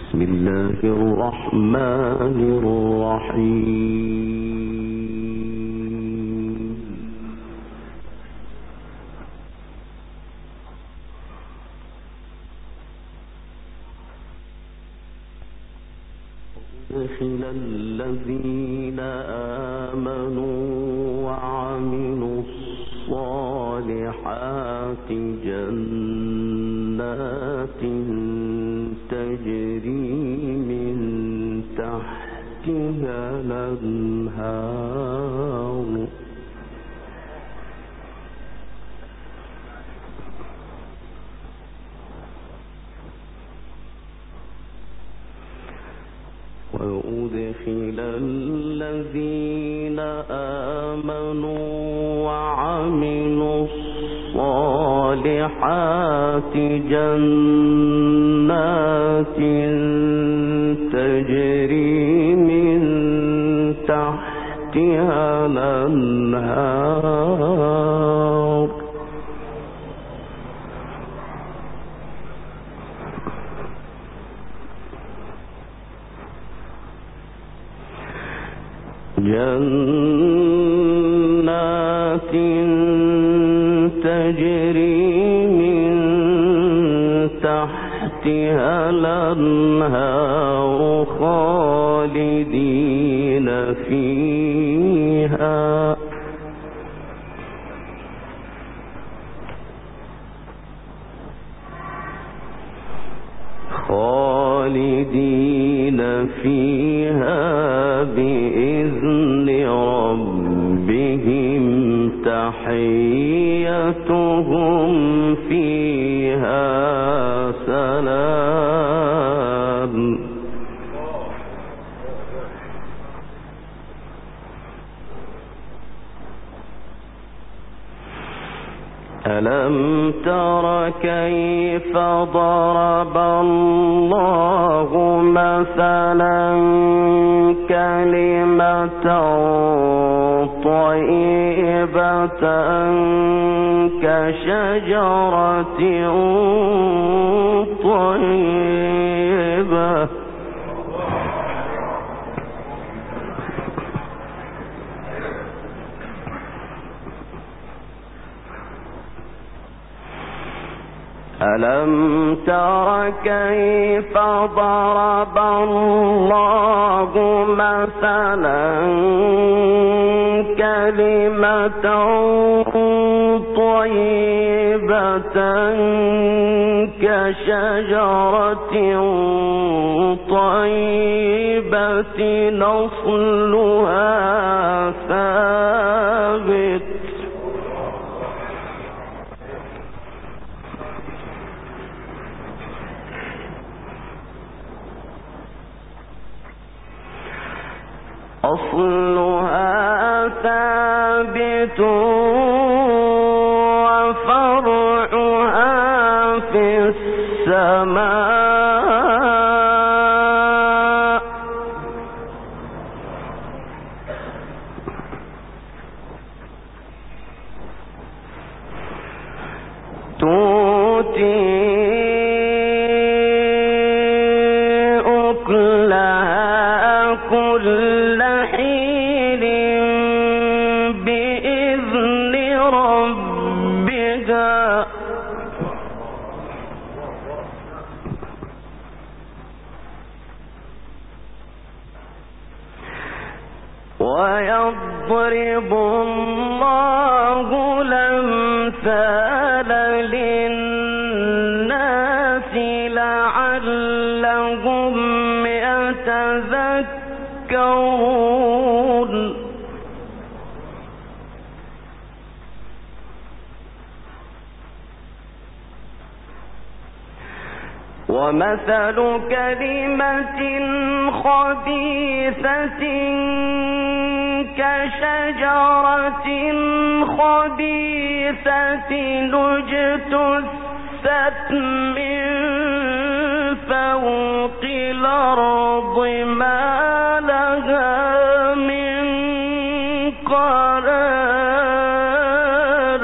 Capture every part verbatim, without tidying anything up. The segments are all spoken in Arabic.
بسم الله الرحمن الرحيم. أدخل الذين آمنوا وعملوا الصالحات جنات تجري من تحتها الأنهار وأدخل الذين آمنوا وعملوا الصالحات جنات تجري من تحتها الأنهار جنات تجري من تحتها الأنهار خالدين فيها خالدين فيها بإذن ربهم تحيتهم فيها سلام. ألم تر كيف ضرب الله مثلا كلمة طيبة كشجرة طيبة ألم تر كيف ضرب الله مثلا كلمة طيبة كشجرة طيبة أصلها ثابت أصلها ثابت وفرعها في السماء تؤتي أكلها كل حين بإذن ربها ويضرب الله الأمثال للناس لعلهم يتذكرون. ومثل كلمة خبيثة كشجرة خبيثة اجتثت من فوق الأرض ما لها من قرار.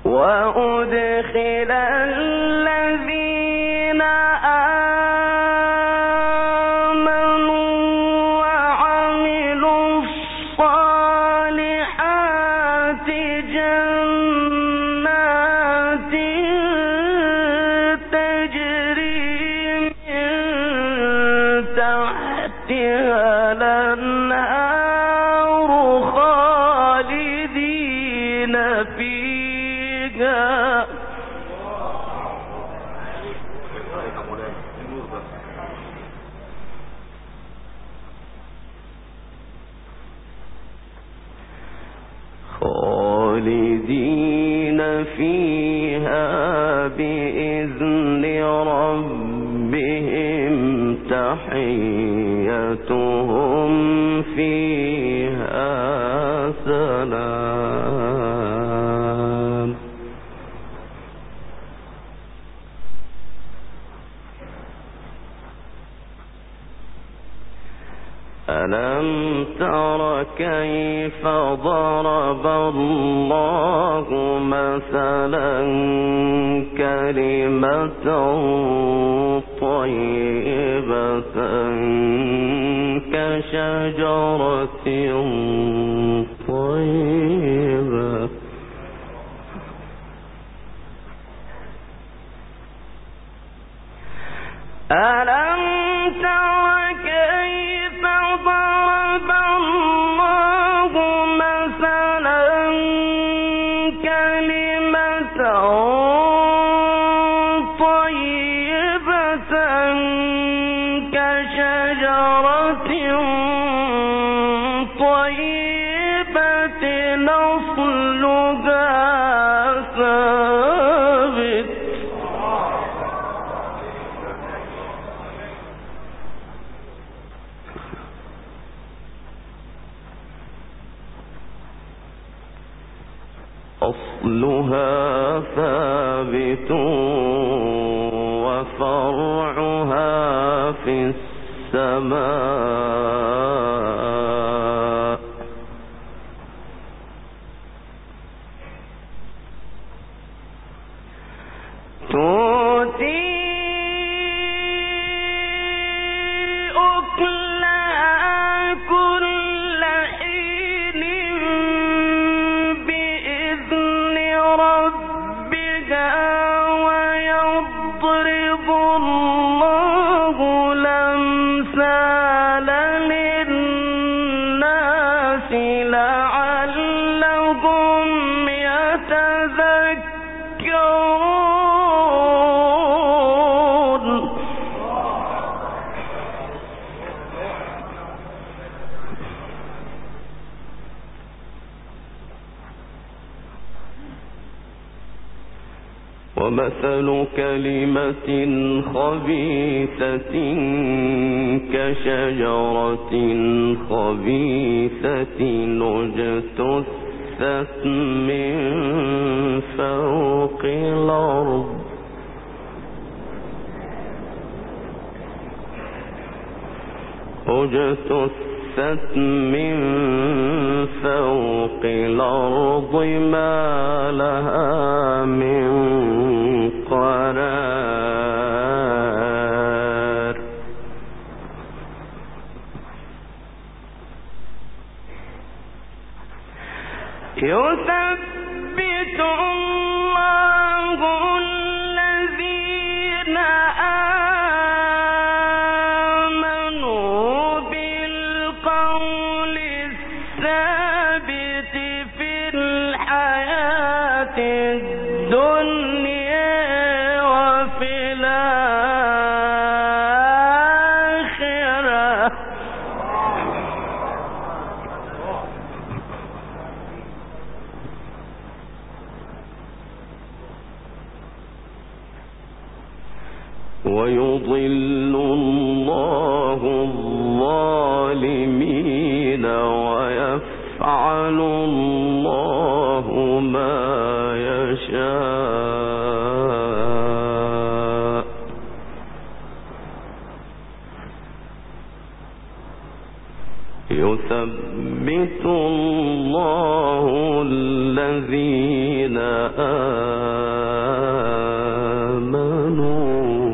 وأدخل الذين آمنوا وعملوا الصالحات جنات تجري من تحتها الأنهار خالدين فيها خالدين فيها بإذن ربهم تحيتهم فيها سلام. ألم تر كيف ضرب الله مثلا كلمة طيبة كشجرة طيبة ألم تر كيف ضرب الله مثلا كلمة طيبة كشجرة طيبة أصلها ثابت أصلها ثابت وفرعها في السماء تؤتي أكلها كل حين بإذن ربها ويضرب الله الأمثال للناس لعلهم يتذكرون. ومثل كلمة خبيثة كشجرة خبيثة اجتثت من فوق الأرض اجتثت من فوق الأرض ما لها من قرار. يثبت الله الذين آمنوا بالقول الثابت في الحياة الدنيا وفي الآخرة ويضل الله الظالمين ويفعل الله ما يشاء. يثبت الله الذين الذين آمنوا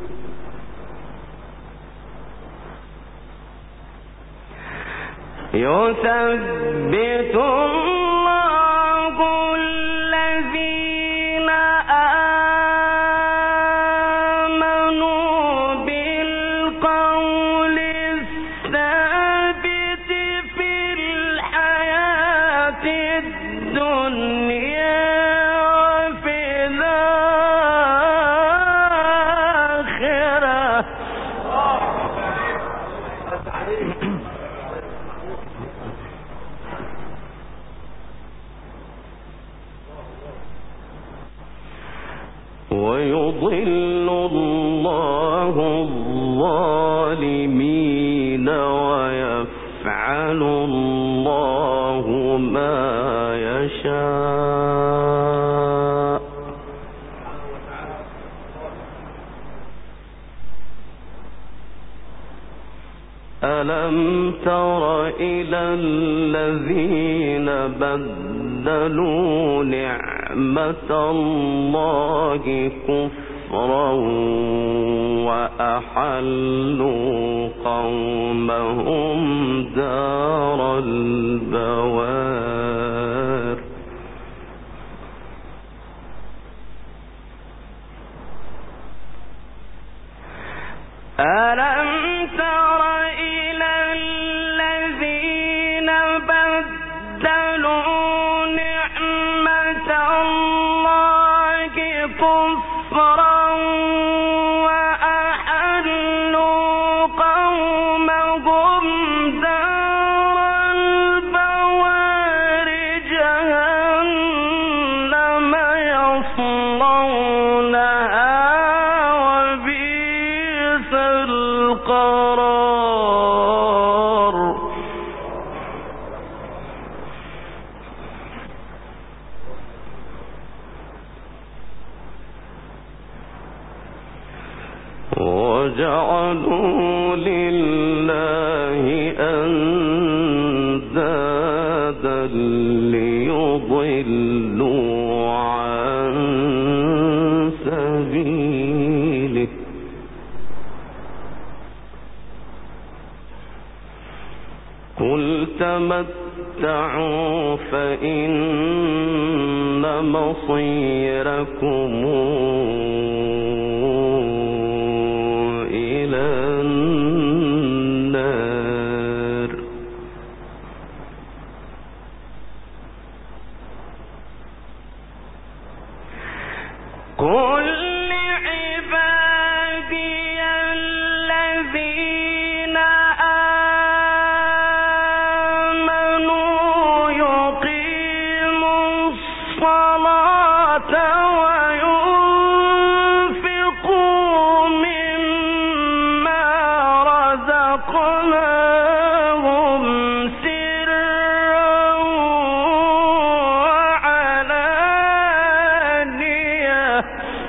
يثبت الله الذين آمنوا بالقول الثابت في الحياة الدنيا وفي الآخرة. ويضل الله الظالمين ويفعل الله ما يشاء. ألم تر إلى الذين بدلوا نعمة الله كفرا وأحلوا قومهم دار البوار. ألم تر إلى الذين بدلوا نعمة الله كفرا وأحلوا قومهم دار البوار جهنم يصلونها وبئس القرار. وجعلوا لله أندادا ليضلوا عن سبيله. قل تمتعوا فإن مصيركم إلى النار. قل لعبادي الذين آمنوا يقيموا الصلاة وينفقوا مما رزقناهم سرا وعلانية.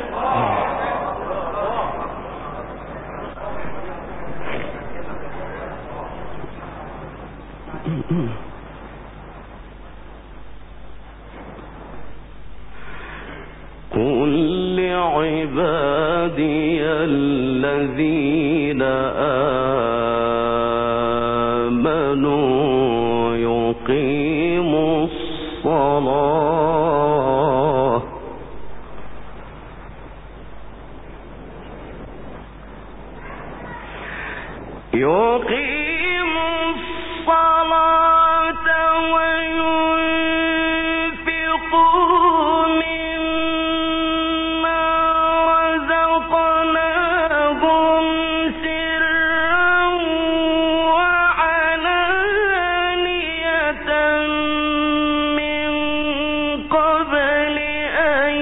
قل لعبادي الذين آمنوا يقيموا الصلاة يقيموا الصلاة وينفقوا مما رزقناهم سرا وعلانية من قبل أن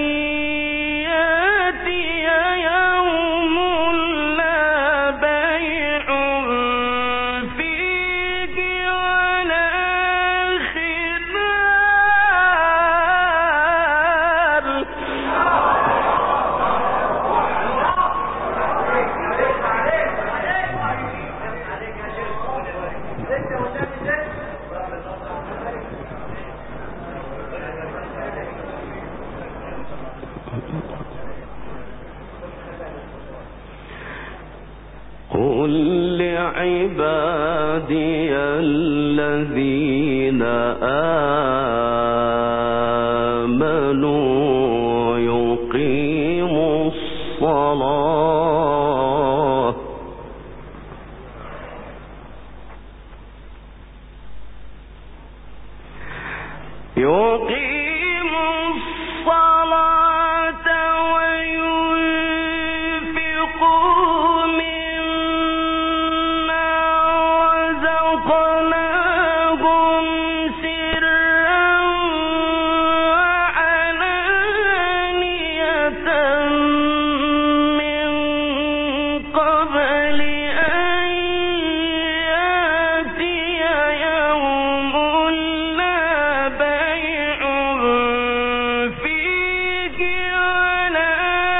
يأتي يوم لا بيع عبادي الذين آمنوا يقيموا الصلاة يقيموا الصلاة وينفقوا مما رزقناهم سرا وعلانية من قبل أن يأتي يوم لا بيع فيه ولا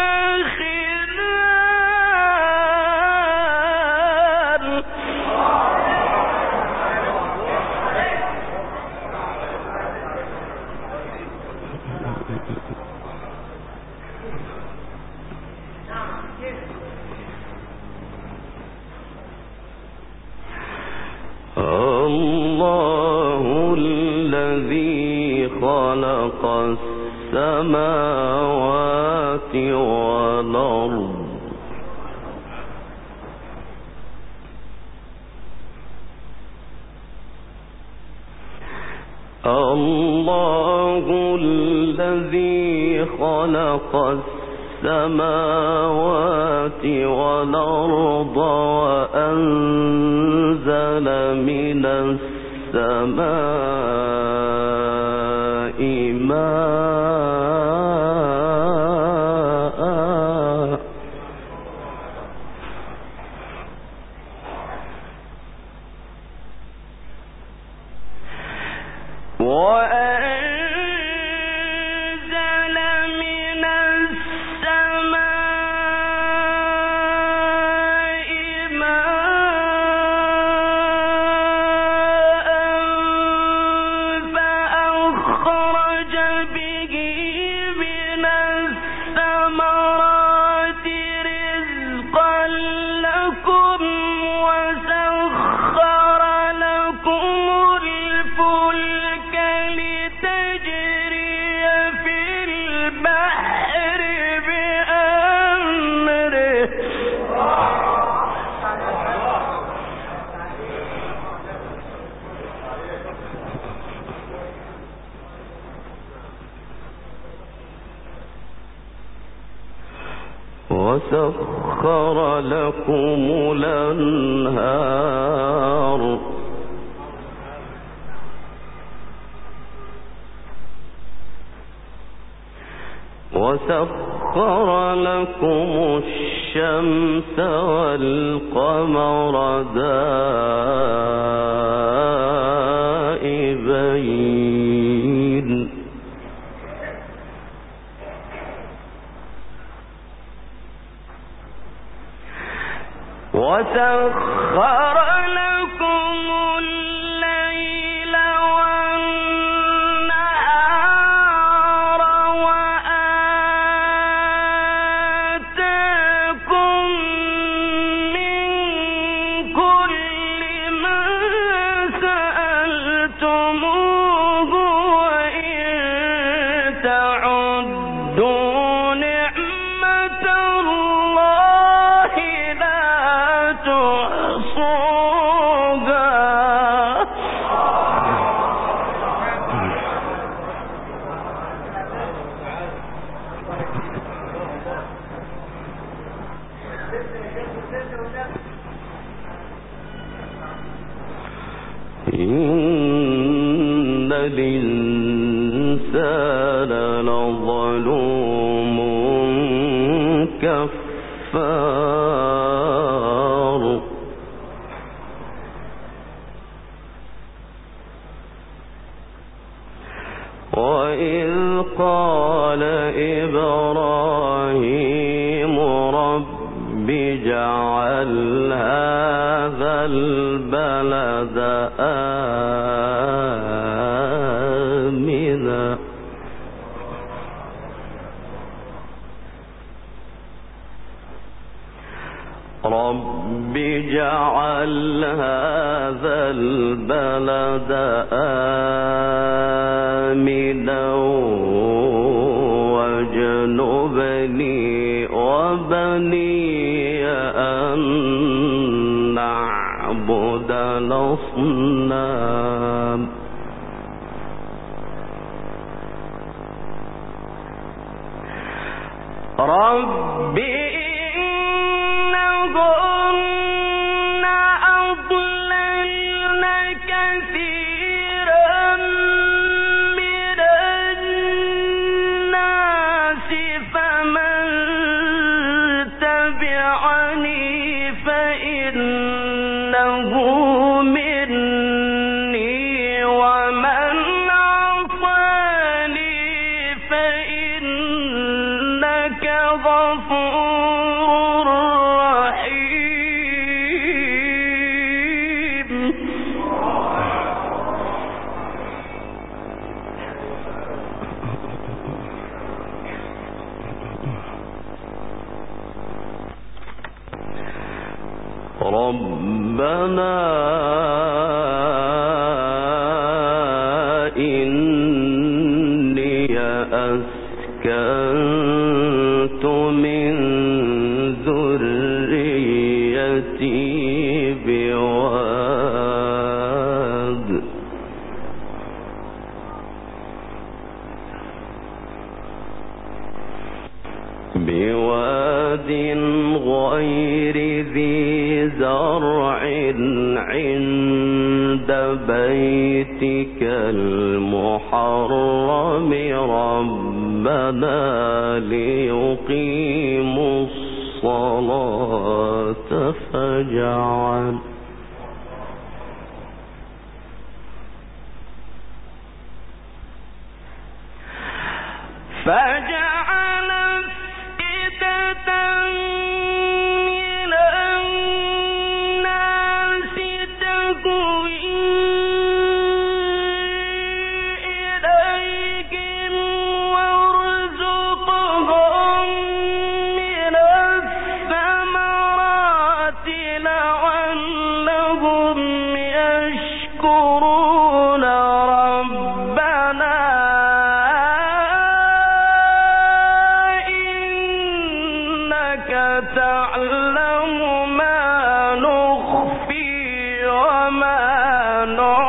الله الذي خلق السماوات والأرض الله الذي خلق السماوات والأرض وأنزل من السماء ماء وأنزل من السماء ماء فأخرج به من الثمرات رزقا لكم وسخر لكم الفلك لتجري في البحر بأمره وسخر لكم الأنهار وسخر لكم الشمس والقمر دائبين وسخر لكم الليل والنهار وآتاكم من كل ما سألتموه وإن تعدوا نعمة الله لا تحصوها إن الإنسان لظلوم كفار وإذ قال إبراهيم رب اجعل هذا البلد آمنا رب اجعل هذا البلد آمنا واجنبني وبني أن نعبد الأصنام رب إنهن أضللن كثيرا من الناس فمن تبعني فإنه مني ومن عصاني فإنك غفور رحيم ربنا إني أسكنت من ذريتي بواد بواد غير ذي زرع عند بيتك المحرم ربنا ليقيموا الصلاة فاجعل فاجعل أفئدة من الناس تهوي إليهم وارزقهم من الثمرات لعلهم يشكرون ربنا تعلم ما نخفي وما نعلم